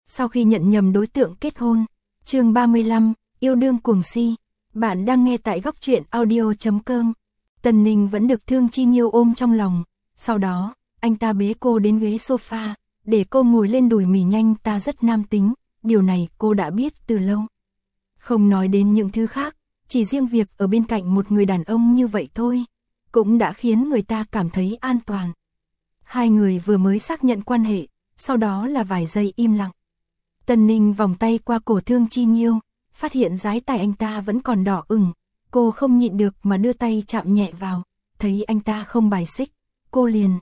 sau khi nhận nhầm đối tượng kết hôn. Chương 35, yêu đương cuồng si. Bạn đang nghe tại góc truyện audio.com. Tần Ninh vẫn được Thương Chi Nhiêu ôm trong lòng. Sau đó, anh ta bế cô đến ghế sofa, để cô ngồi lên đùi mì nhanh. Ta rất nam tính, điều này cô đã biết từ lâu. Không nói đến những thứ khác, chỉ riêng việc ở bên cạnh một người đàn ông như vậy thôi, cũng đã khiến người ta cảm thấy an toàn. Hai người vừa mới xác nhận quan hệ, sau đó là vài giây im lặng. Tần Ninh vòng tay qua cổ Thương Chi Nhiêu, phát hiện dái tai anh ta vẫn còn đỏ ửng. Cô không nhịn được mà đưa tay chạm nhẹ vào, thấy anh ta không bài xích, cô liền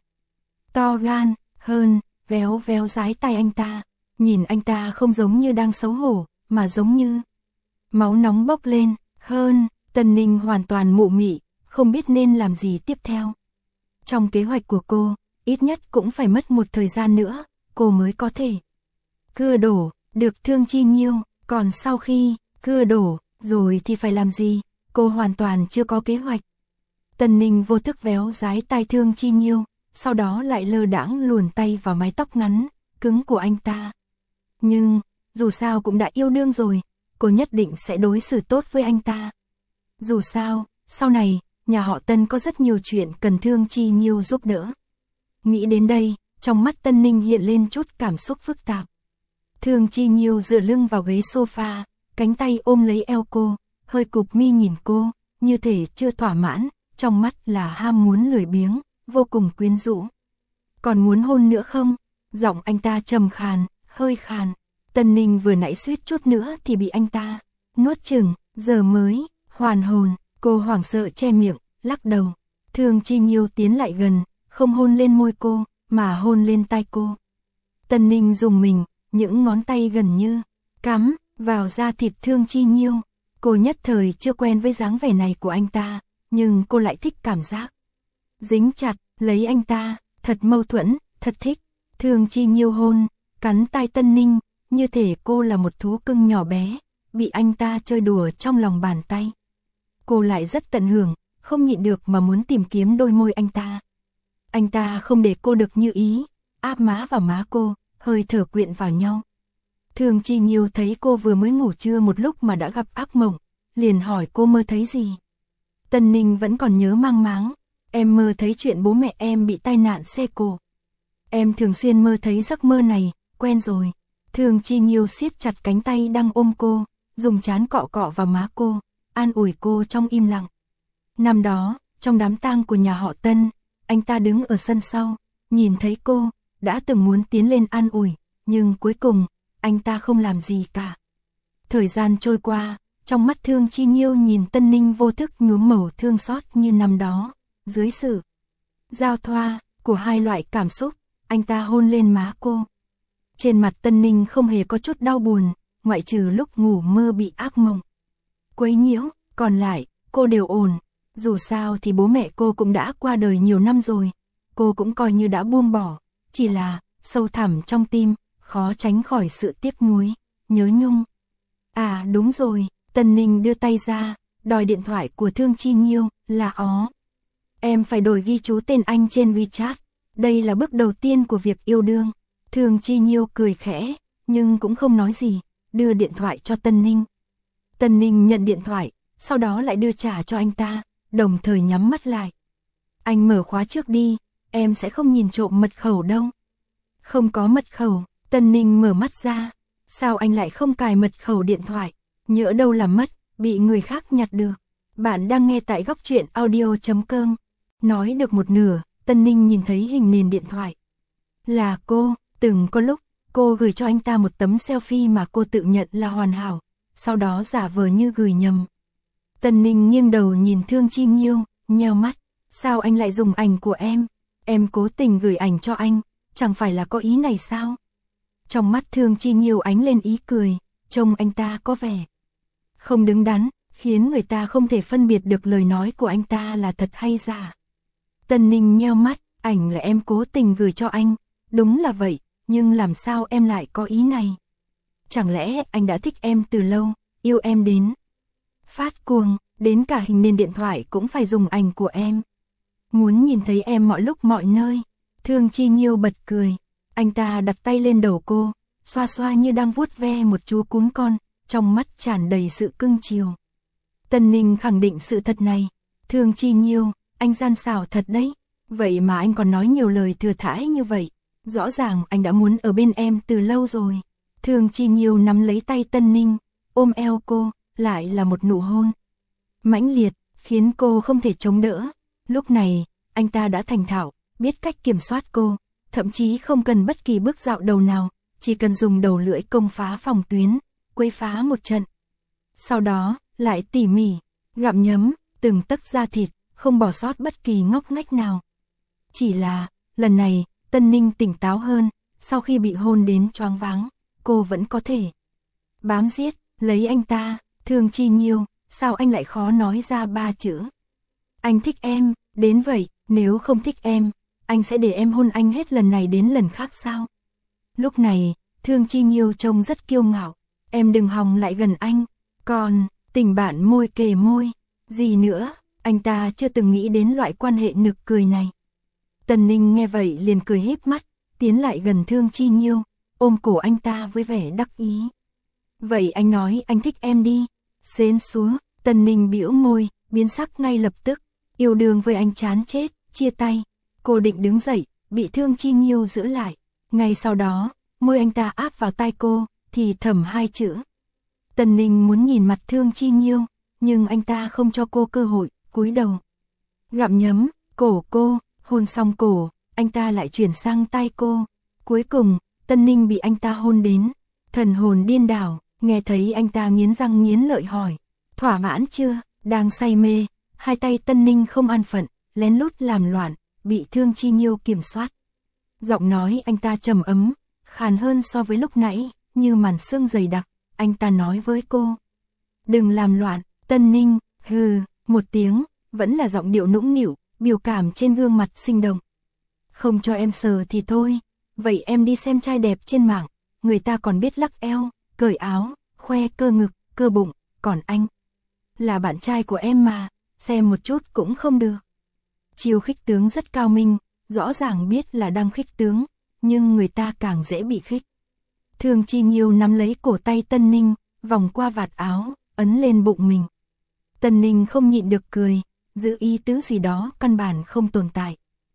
to gan hơn, véo véo dái tai anh ta. Nhìn anh ta không giống như đang xấu hổ, mà giống như máu nóng bốc lên hơn. Tần Ninh hoàn toàn mụ mị, không biết nên làm gì tiếp theo. Trong kế hoạch của cô, ít nhất cũng phải mất một thời gian nữa, cô mới có thể cưa đổ được Thương Chi Nhiêu. Còn sau khi cưa đổ rồi thì phải làm gì, cô hoàn toàn chưa có kế hoạch. Tần Ninh vô thức véo dái tai Thương Chi Nhiêu, sau đó lại lơ đãng luồn tay vào mái tóc ngắn cứng của anh ta. Nhưng, dù sao cũng đã yêu đương rồi, cô nhất định sẽ đối xử tốt với anh ta. Dù sao, sau này, nhà họ Tân có rất nhiều chuyện cần Thương Chi Nhiêu giúp đỡ. Nghĩ đến đây, trong mắt Tần Ninh hiện lên chút cảm xúc phức tạp. Thương Chi Nhiêu dựa lưng vào ghế sofa, cánh tay ôm lấy eo cô, hơi cụp mi nhìn cô, như thể chưa thỏa mãn, trong mắt là ham muốn lười biếng, vô cùng quyến rũ. Còn muốn hôn nữa không? Giọng anh ta trầm khàn, hơi khàn. Tần Ninh vừa nãy suýt chút nữa thì bị anh ta nuốt chửng, giờ mới hoàn hồn. Cô hoảng sợ che miệng, lắc đầu. Thương Chi Nhiêu tiến lại gần, không hôn lên môi cô, mà hôn lên tai cô. Tần Ninh dùng mình, những ngón tay gần như cắm vào da thịt Thương Chi Nhiêu. Cô nhất thời chưa quen với dáng vẻ này của anh ta, nhưng cô lại thích cảm giác dính chặt lấy anh ta, thật mâu thuẫn, thật thích. Thương Chi Nhiêu hôn, cắn tai Tần Ninh, như thể cô là một thú cưng nhỏ bé, bị anh ta chơi đùa trong lòng bàn tay. Cô lại rất tận hưởng, không nhịn được mà muốn tìm kiếm đôi môi anh ta. Anh ta không để cô được như ý, áp má vào má cô, hơi thở quyện vào nhau. Thương Chi Nhiêu thấy cô vừa mới ngủ trưa một lúc mà đã gặp ác mộng, liền hỏi cô mơ thấy gì. Tần Ninh vẫn còn nhớ mang máng, em mơ thấy chuyện bố mẹ em bị tai nạn xe cộ. Em thường xuyên mơ thấy giấc mơ này, quen rồi. Thương Chi Nhiêu siết chặt cánh tay đang ôm cô, dùng trán cọ cọ vào má cô, an ủi cô trong im lặng. Năm đó, trong đám tang của nhà họ Tân, anh ta đứng ở sân sau, nhìn thấy cô, đã từng muốn tiến lên an ủi, nhưng cuối cùng, anh ta không làm gì cả. Thời gian trôi qua, trong mắt Thương Chi Nhiêu nhìn Tần Ninh vô thức nhuốm màu thương xót như năm đó. Dưới sự giao thoa của hai loại cảm xúc, anh ta hôn lên má cô. Trên mặt Tần Ninh không hề có chút đau buồn, ngoại trừ lúc ngủ mơ bị ác mộng quấy nhiễu, còn lại, cô đều ổn. Dù sao thì bố mẹ cô cũng đã qua đời nhiều năm rồi, cô cũng coi như đã buông bỏ, chỉ là, sâu thẳm trong tim, khó tránh khỏi sự tiếc nuối, nhớ nhung. À đúng rồi, Tần Ninh đưa tay ra, đòi điện thoại của Thương Chi Nhiêu, là em phải đổi ghi chú tên anh trên WeChat, đây là bước đầu tiên của việc yêu đương. Thương Chi Nhiêu cười khẽ, nhưng cũng không nói gì, đưa điện thoại cho Tần Ninh. Tần Ninh nhận điện thoại, sau đó lại đưa trả cho anh ta, đồng thời nhắm mắt lại. Anh mở khóa trước đi, em sẽ không nhìn trộm mật khẩu đâu. Không có mật khẩu. Tần Ninh mở mắt ra, sao anh lại không cài mật khẩu điện thoại, nhỡ đâu làm mất, bị người khác nhặt được. Bạn đang nghe tại góc truyện audio.com. Nói được một nửa, Tần Ninh nhìn thấy hình nền điện thoại. Là cô, từng có lúc, cô gửi cho anh ta một tấm selfie mà cô tự nhận là hoàn hảo, sau đó giả vờ như gửi nhầm. Tần Ninh nghiêng đầu nhìn Thương Chi Nhiêu, nheo mắt, sao anh lại dùng ảnh của em cố tình gửi ảnh cho anh, chẳng phải là có ý này sao? Trong mắt Thương Chi Nhiêu ánh lên ý cười, trông anh ta có vẻ không đứng đắn, khiến người ta không thể phân biệt được lời nói của anh ta là thật hay giả. Tần Ninh nheo mắt, ảnh là em cố tình gửi cho anh, đúng là vậy, nhưng làm sao em lại có ý này? Chẳng lẽ anh đã thích em từ lâu, yêu em đến phát cuồng, đến cả hình nền điện thoại cũng phải dùng ảnh của em. Muốn nhìn thấy em mọi lúc mọi nơi. Thương Chi Nhiêu bật cười, anh ta đặt tay lên đầu cô, xoa xoa như đang vuốt ve một chú cún con, trong mắt tràn đầy sự cưng chiều. Tần Ninh khẳng định sự thật này. Thương Chi Nhiêu, anh gian xảo thật đấy. Vậy mà anh còn nói nhiều lời thừa thãi như vậy. Rõ ràng anh đã muốn ở bên em từ lâu rồi. Thương Chi Nhiêu nắm lấy tay Tần Ninh, ôm eo cô, lại là một nụ hôn mãnh liệt, khiến cô không thể chống đỡ. Lúc này, anh ta đã thành thạo, biết cách kiểm soát cô, thậm chí không cần bất kỳ bước dạo đầu nào, chỉ cần dùng đầu lưỡi công phá phòng tuyến, quấy phá một trận. Sau đó, lại tỉ mỉ, gặm nhấm, từng tấc da thịt, không bỏ sót bất kỳ ngóc ngách nào. Chỉ là, lần này, Tần Ninh tỉnh táo hơn, sau khi bị hôn đến choáng váng, cô vẫn có thể bám giết, lấy anh ta. Thương Chi Nhiêu, sao anh lại khó nói ra 3 chữ? Anh thích em, đến vậy, nếu không thích em, anh sẽ để em hôn anh hết lần này đến lần khác sao? Lúc này, Thương Chi Nhiêu trông rất kiêu ngạo, em đừng hòng lại gần anh, còn, tình bạn môi kề môi, gì nữa, anh ta chưa từng nghĩ đến loại quan hệ nực cười này. Tần Ninh nghe vậy liền cười híp mắt, tiến lại gần Thương Chi Nhiêu, ôm cổ anh ta với vẻ đắc ý. Vậy anh nói anh thích em đi. Xến xúa, Tần Ninh bĩu môi, biến sắc ngay lập tức, yêu đương với anh chán chết, chia tay. Cô định đứng dậy, bị Thương Chi Nhiêu giữ lại. Ngay sau đó, môi anh ta áp vào tai cô, thì thầm 2 chữ. Tần Ninh muốn nhìn mặt Thương Chi Nhiêu, nhưng anh ta không cho cô cơ hội, cúi đầu. Gặm nhấm, cổ cô, hôn xong cổ, anh ta lại chuyển sang tai cô. Cuối cùng, Tần Ninh bị anh ta hôn đến, thần hồn điên đảo. Nghe thấy anh ta nghiến răng nghiến lợi hỏi, thỏa mãn chưa? Đang say mê, hai tay Tần Ninh không an phận, lén lút làm loạn, bị Thương Chi Nhiêu kiểm soát. Giọng nói anh ta trầm ấm, khàn hơn so với lúc nãy, như màn sương dày đặc, anh ta nói với cô. Đừng làm loạn, Tần Ninh, hừ, một tiếng, vẫn là giọng điệu nũng nịu, biểu cảm trên gương mặt sinh động. Không cho em sờ thì thôi, vậy em đi xem trai đẹp trên mạng, người ta còn biết lắc eo, cởi áo, khoe cơ ngực, cơ bụng, còn anh là bạn trai của em mà, xem một chút cũng không được. Chiêu khích tướng rất cao minh, rõ ràng biết là đang khích tướng, nhưng người ta càng dễ bị khích. Thương Chi Nhiêu nắm lấy cổ tay Tần Ninh, vòng qua vạt áo, ấn lên bụng mình. Tần Ninh không nhịn được cười, giữ ý tứ gì đó căn bản không tồn tại.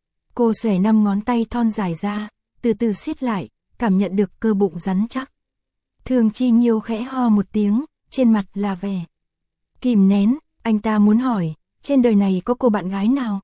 Cô xòe 5 ngón tay thon dài ra, từ từ siết lại, cảm nhận được cơ bụng rắn chắc. Thương Chi Nhiêu khẽ ho một tiếng, trên mặt là vẻ kìm nén, anh ta muốn hỏi, trên đời này có cô bạn gái nào?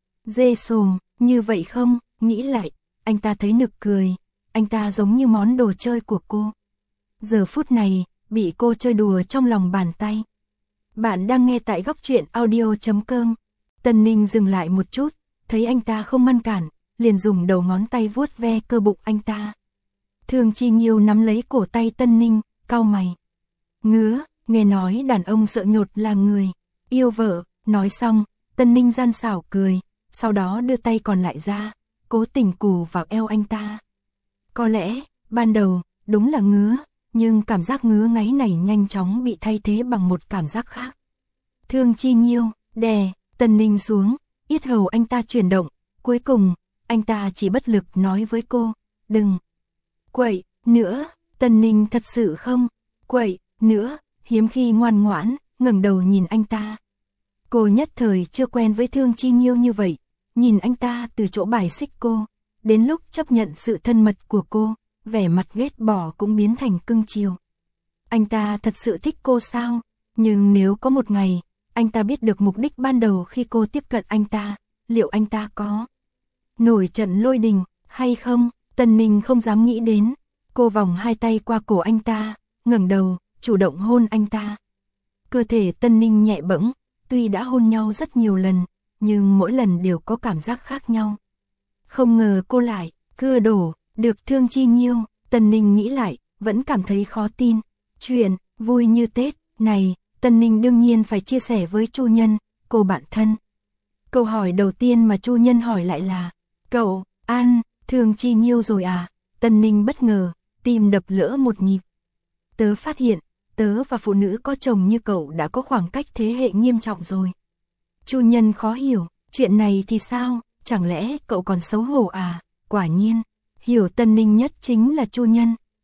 Dê sồm, như vậy không? Nghĩ lại, anh ta thấy nực cười, anh ta giống như món đồ chơi của cô. Giờ phút này, bị cô chơi đùa trong lòng bàn tay. Bạn đang nghe tại góc truyện audio.com. Tần Ninh dừng lại một chút, thấy anh ta không ngăn cản, liền dùng đầu ngón tay vuốt ve cơ bụng anh ta. Thương Chi Nhiêu nắm lấy cổ tay Tần Ninh, cau mày. Ngứa, nghe nói đàn ông sợ nhột là người yêu vợ, nói xong, Tần Ninh gian xảo cười, sau đó đưa tay còn lại ra, cố tình cù vào eo anh ta. Có lẽ, ban đầu, đúng là ngứa, nhưng cảm giác ngứa ngáy này nhanh chóng bị thay thế bằng một cảm giác khác. Thương Chi Nhiêu, đè, Tần Ninh xuống, yết hầu anh ta chuyển động, cuối cùng, anh ta chỉ bất lực nói với cô, đừng quậy nữa. Tần Ninh thật sự không quậy nữa, hiếm khi ngoan ngoãn, ngẩng đầu nhìn anh ta. Cô nhất thời chưa quen với Thương Chi Nhiêu như vậy, nhìn anh ta từ chỗ bài xích cô, đến lúc chấp nhận sự thân mật của cô, vẻ mặt ghét bỏ cũng biến thành cưng chiều. Anh ta thật sự thích cô sao? Nhưng nếu có một ngày, anh ta biết được mục đích ban đầu khi cô tiếp cận anh ta, liệu anh ta có nổi trận lôi đình hay không? Tần Ninh không dám nghĩ đến. Cô vòng hai tay qua cổ anh ta, ngẩng đầu, chủ động hôn anh ta. Cơ thể Tần Ninh nhẹ bẫng, tuy đã hôn nhau rất nhiều lần, nhưng mỗi lần đều có cảm giác khác nhau. Không ngờ cô lại cưa đổ được Thương Chi Nhiêu. Tần Ninh nghĩ lại, vẫn cảm thấy khó tin. Chuyện vui như Tết này, Tần Ninh đương nhiên phải chia sẻ với Chu Nhân, cô bạn thân. Câu hỏi đầu tiên mà Chu Nhân hỏi lại là, cậu ăn Thương Chi Nhiêu rồi à? Tần Ninh bất ngờ, tim đập lỡ một nhịp. Tớ phát hiện, tớ và phụ nữ có chồng như cậu đã có khoảng cách thế hệ nghiêm trọng rồi. Chu Nhân khó hiểu, chuyện này thì sao, chẳng lẽ cậu còn xấu hổ à? Quả nhiên, hiểu Tần Ninh nhất chính là Chu Nhân.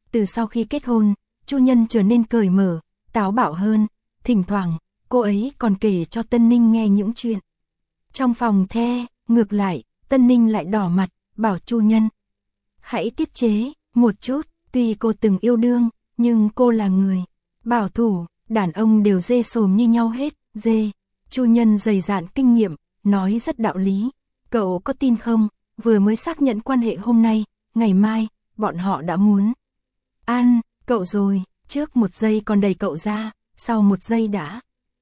Từ sau khi kết hôn, Chu Nhân trở nên cởi mở, táo bạo hơn, thỉnh thoảng, cô ấy còn kể cho Tân Ninh nghe những chuyện. Trong phòng the, ngược lại, Tân Ninh lại đỏ mặt, bảo Chu Nhân. Hãy tiết chế, một chút, tuy cô từng yêu đương, nhưng cô là người bảo thủ, đàn ông đều dê sồm như nhau hết, dê. Chu Nhân dày dạn kinh nghiệm, nói rất đạo lý. Cậu có tin không, vừa mới xác nhận quan hệ hôm nay, ngày mai, bọn họ đã muốn ăn cậu rồi, trước một giây còn đẩy cậu ra, sau một giây đã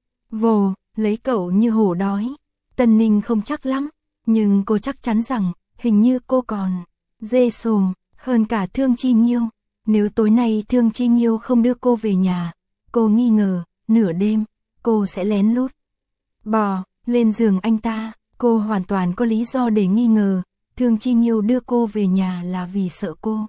vồ, lấy cậu như hổ đói. Tân Ninh không chắc lắm, nhưng cô chắc chắn rằng, hình như cô còn dê sồm, hơn cả Thương Chi Nhiêu. Nếu tối nay Thương Chi Nhiêu không đưa cô về nhà, cô nghi ngờ, nửa đêm, cô sẽ lén lút bò lên giường anh ta. Cô hoàn toàn có lý do để nghi ngờ, Thương Chi Nhiêu đưa cô về nhà là vì sợ cô.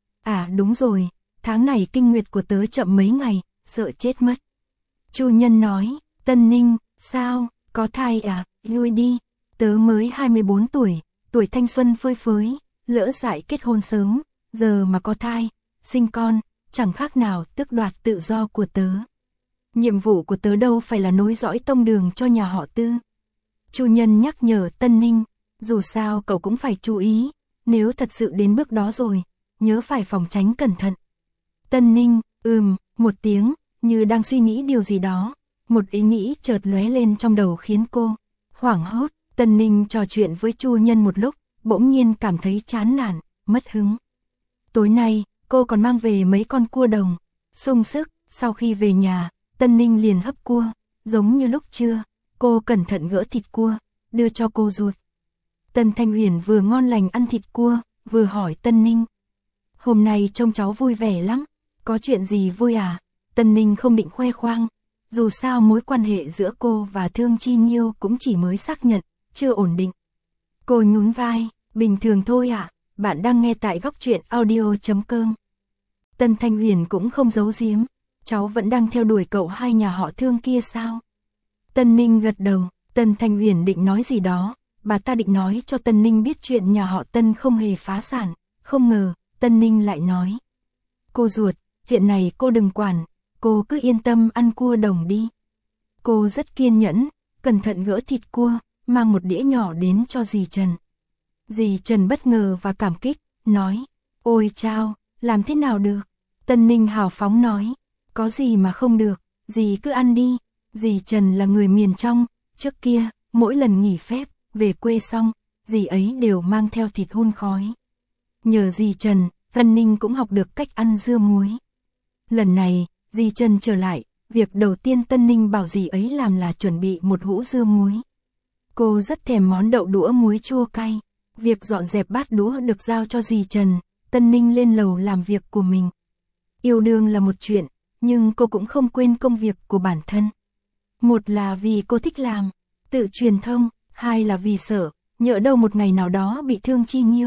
À đúng rồi, tháng này kinh nguyệt của tớ chậm mấy ngày, sợ chết mất. Chu Nhân nói, Tân Ninh, sao, có thai à, lui đi, tớ mới 24 tuổi, tuổi thanh xuân phơi phới, lỡ dại kết hôn sớm, giờ mà có thai, sinh con, chẳng khác nào tước đoạt tự do của tớ. Nhiệm vụ của tớ đâu phải là nối dõi tông đường cho nhà họ Tư. Chu Nhân nhắc nhở Tân Ninh, dù sao cậu cũng phải chú ý, nếu thật sự đến bước đó rồi, nhớ phải phòng tránh cẩn thận. Tân Ninh, một tiếng, như đang suy nghĩ điều gì đó, một ý nghĩ chợt lóe lên trong đầu khiến cô hoảng hốt. Tân Ninh trò chuyện với Chu Nhân một lúc, bỗng nhiên cảm thấy chán nản, mất hứng. Tối nay, cô còn mang về mấy con cua đồng, sung sức. Sau khi về nhà, Tân Ninh liền hấp cua, giống như lúc trưa. Cô cẩn thận gỡ thịt cua, đưa cho cô ruột. Tân Thanh Huyền vừa ngon lành ăn thịt cua, vừa hỏi Tân Ninh. Hôm nay trông cháu vui vẻ lắm, có chuyện gì vui à? Tân Ninh không định khoe khoang, dù sao mối quan hệ giữa cô và Thương Chi Nhiêu cũng chỉ mới xác nhận, chưa ổn định. Cô nhún vai, bình thường thôi ạ, bạn đang nghe tại góc truyện audio.com. Tân Thanh Huyền cũng không giấu giếm, cháu vẫn đang theo đuổi cậu hai nhà họ Thương kia sao? Tân Ninh gật đầu, Tân Thanh Huyền định nói gì đó, bà ta định nói cho Tân Ninh biết chuyện nhà họ Tân không hề phá sản, không ngờ, Tân Ninh lại nói. Cô ruột, chuyện này cô đừng quản, cô cứ yên tâm ăn cua đồng đi. Cô rất kiên nhẫn, cẩn thận gỡ thịt cua, mang một đĩa nhỏ đến cho dì Trần. Dì Trần bất ngờ và cảm kích, nói, ôi chao, làm thế nào được? Tân Ninh hào phóng nói, có gì mà không được, dì cứ ăn đi. Dì Trần là người miền trong, trước kia, mỗi lần nghỉ phép, về quê xong, dì ấy đều mang theo thịt hun khói. Nhờ dì Trần, Tân Ninh cũng học được cách ăn dưa muối. Lần này, dì Trần trở lại, việc đầu tiên Tân Ninh bảo dì ấy làm là chuẩn bị một hũ dưa muối. Cô rất thèm món đậu đũa muối chua cay. Việc dọn dẹp bát đũa được giao cho dì Trần, Tân Ninh lên lầu làm việc của mình. Yêu đương là một chuyện, nhưng cô cũng không quên công việc của bản thân. Một là vì cô thích làm, tự truyền thông, hai là vì sợ, nhỡ đâu một ngày nào đó bị Thương Chi Nhiêu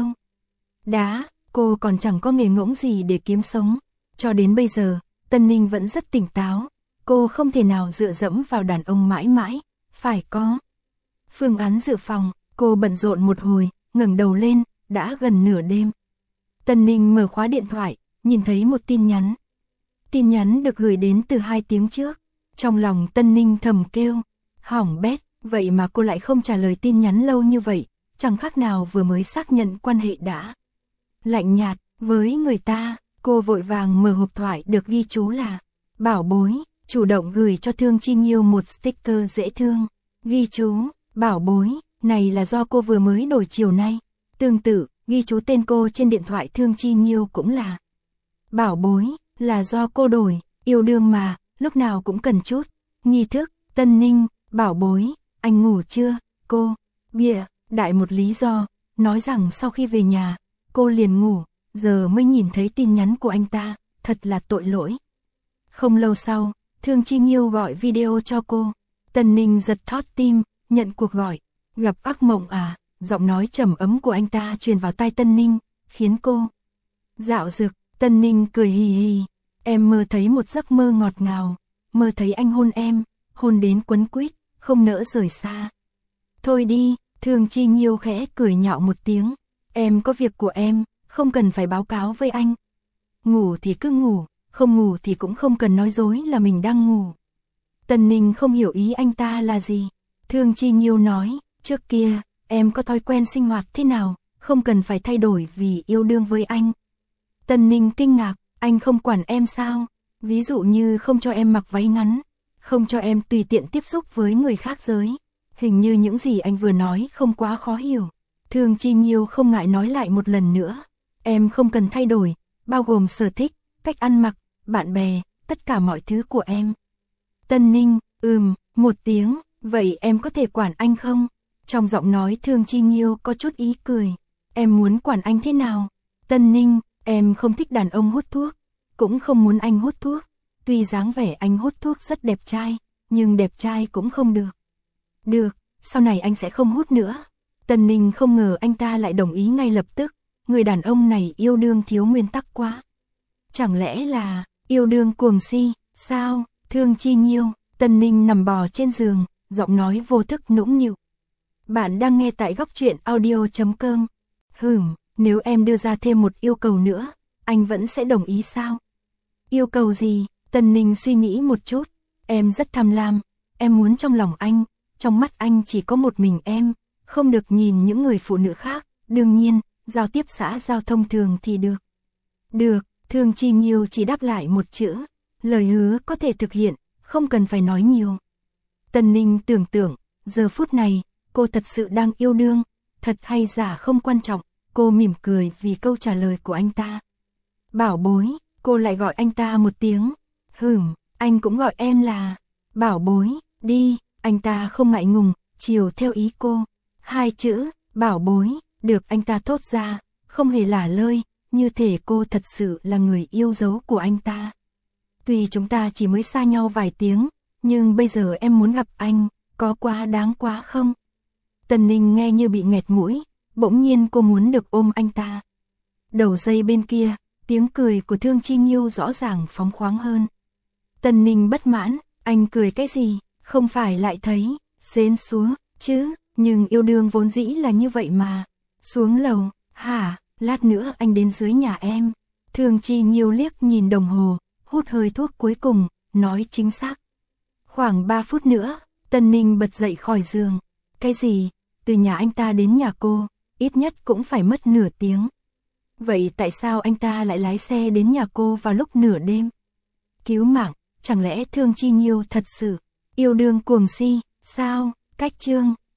cô còn chẳng có nghề ngỗng gì để kiếm sống. Cho đến bây giờ, Tân Ninh vẫn rất tỉnh táo, cô không thể nào dựa dẫm vào đàn ông mãi mãi, phải có phương án dự phòng. Cô bận rộn một hồi, ngẩng đầu lên, đã gần nửa đêm. Tân Ninh mở khóa điện thoại, nhìn thấy một tin nhắn. Tin nhắn được gửi đến từ 2 tiếng trước. Trong lòng Tân Ninh thầm kêu, hỏng bét, vậy mà cô lại không trả lời tin nhắn lâu như vậy, chẳng khác nào vừa mới xác nhận quan hệ đã lạnh nhạt với người ta. Cô vội vàng mở hộp thoại được ghi chú là bảo bối, chủ động gửi cho Thương Chi Nhiêu một sticker dễ thương. Ghi chú, bảo bối, này là do cô vừa mới đổi chiều nay. Tương tự, ghi chú tên cô trên điện thoại Thương Chi Nhiêu cũng là bảo bối, là do cô đổi, yêu đương mà, lúc nào cũng cần chút nghi thức. Tân Ninh, bảo bối, anh ngủ chưa? Cô bịa đại một lý do, nói rằng sau khi về nhà, cô liền ngủ, giờ mới nhìn thấy tin nhắn của anh ta, thật là tội lỗi. Không lâu sau, Thương Chi Nhiêu gọi video cho cô. Tân Ninh giật thót tim, nhận cuộc gọi. Gặp ác mộng à? Giọng nói trầm ấm của anh ta truyền vào tai Tân Ninh, khiến cô dạo dực. Tân Ninh cười hì hì, em mơ thấy một giấc mơ ngọt ngào, mơ thấy anh hôn em, hôn đến quấn quýt, không nỡ rời xa. Thôi đi, Thương Chi Nhiêu khẽ cười nhạo một tiếng, em có việc của em, không cần phải báo cáo với anh. ngủ thì cứ ngủ, không ngủ thì cũng không cần nói dối là mình đang ngủ. Tần Ninh không hiểu ý anh ta là gì. Thương Chi Nhiêu nói, trước kia, em có thói quen sinh hoạt thế nào, không cần phải thay đổi vì yêu đương với anh. Tần Ninh kinh ngạc, anh không quản em sao? Ví dụ như không cho em mặc váy ngắn, không cho em tùy tiện tiếp xúc với người khác giới. Hình như những gì anh vừa nói không quá khó hiểu. Thương Chi Nhiêu không ngại nói lại một lần nữa. Em không cần thay đổi, bao gồm sở thích, cách ăn mặc, bạn bè, tất cả mọi thứ của em. Tần Ninh, một tiếng, vậy em có thể quản anh không? Trong giọng nói Thương Chi Nhiêu có chút ý cười. Em muốn quản anh thế nào? Tần Ninh, em không thích đàn ông hút thuốc, cũng không muốn anh hút thuốc. Tuy dáng vẻ anh hút thuốc rất đẹp trai, nhưng đẹp trai cũng không được. Được, sau này anh sẽ không hút nữa. Tần Ninh không ngờ anh ta lại đồng ý ngay lập tức. Người đàn ông này yêu đương thiếu nguyên tắc quá. Chẳng lẽ là yêu đương cuồng si, sao? Thương Chi Nhiêu, Tần Ninh nằm bò trên giường, giọng nói vô thức nũng nịu. Bạn đang nghe tại góc truyện audio.com. Nếu em đưa ra thêm một yêu cầu nữa, anh vẫn sẽ đồng ý sao? Yêu cầu gì? Tần Ninh suy nghĩ một chút. Em rất tham lam, em muốn trong lòng anh, trong mắt anh chỉ có một mình em, không được nhìn những người phụ nữ khác. Đương nhiên, giao tiếp xã giao thông thường thì được. Được, Thương Chi Nhiêu chỉ đáp lại một chữ. Lời hứa có thể thực hiện, không cần phải nói nhiều. Tần Ninh tưởng tượng, giờ phút này, cô thật sự đang yêu đương, thật hay giả không quan trọng, cô mỉm cười vì câu trả lời của anh ta. Bảo bối, cô lại gọi anh ta một tiếng. Anh cũng gọi em là bảo bối, đi, anh ta không ngại ngùng, chiều theo ý cô. Hai chữ, bảo bối, được anh ta thốt ra, không hề lả lơi, như thể cô thật sự là người yêu dấu của anh ta. Tuy chúng ta chỉ mới xa nhau vài tiếng, nhưng bây giờ em muốn gặp anh, có quá đáng quá không? Tần Ninh nghe như bị nghẹt mũi, bỗng nhiên cô muốn được ôm anh ta. Đầu dây bên kia, tiếng cười của Thương Chi Nhiêu rõ ràng phóng khoáng hơn. Tần Ninh bất mãn, anh cười cái gì, không phải lại thấy, xến xúa, chứ, nhưng yêu đương vốn dĩ là như vậy mà. Xuống lầu, hả, lát nữa anh đến dưới nhà em. Thương Chi Nhiêu liếc nhìn đồng hồ, hút hơi thuốc cuối cùng, nói chính xác. Khoảng 3 phút nữa, Tần Ninh bật dậy khỏi giường. Cái gì, từ nhà anh ta đến nhà cô, ít nhất cũng phải mất nửa tiếng. Vậy tại sao anh ta lại lái xe đến nhà cô vào lúc nửa đêm? Cứu mạng, chẳng lẽ Thương Chi Nhiêu thật sự yêu đương cuồng si, sao? Cách chương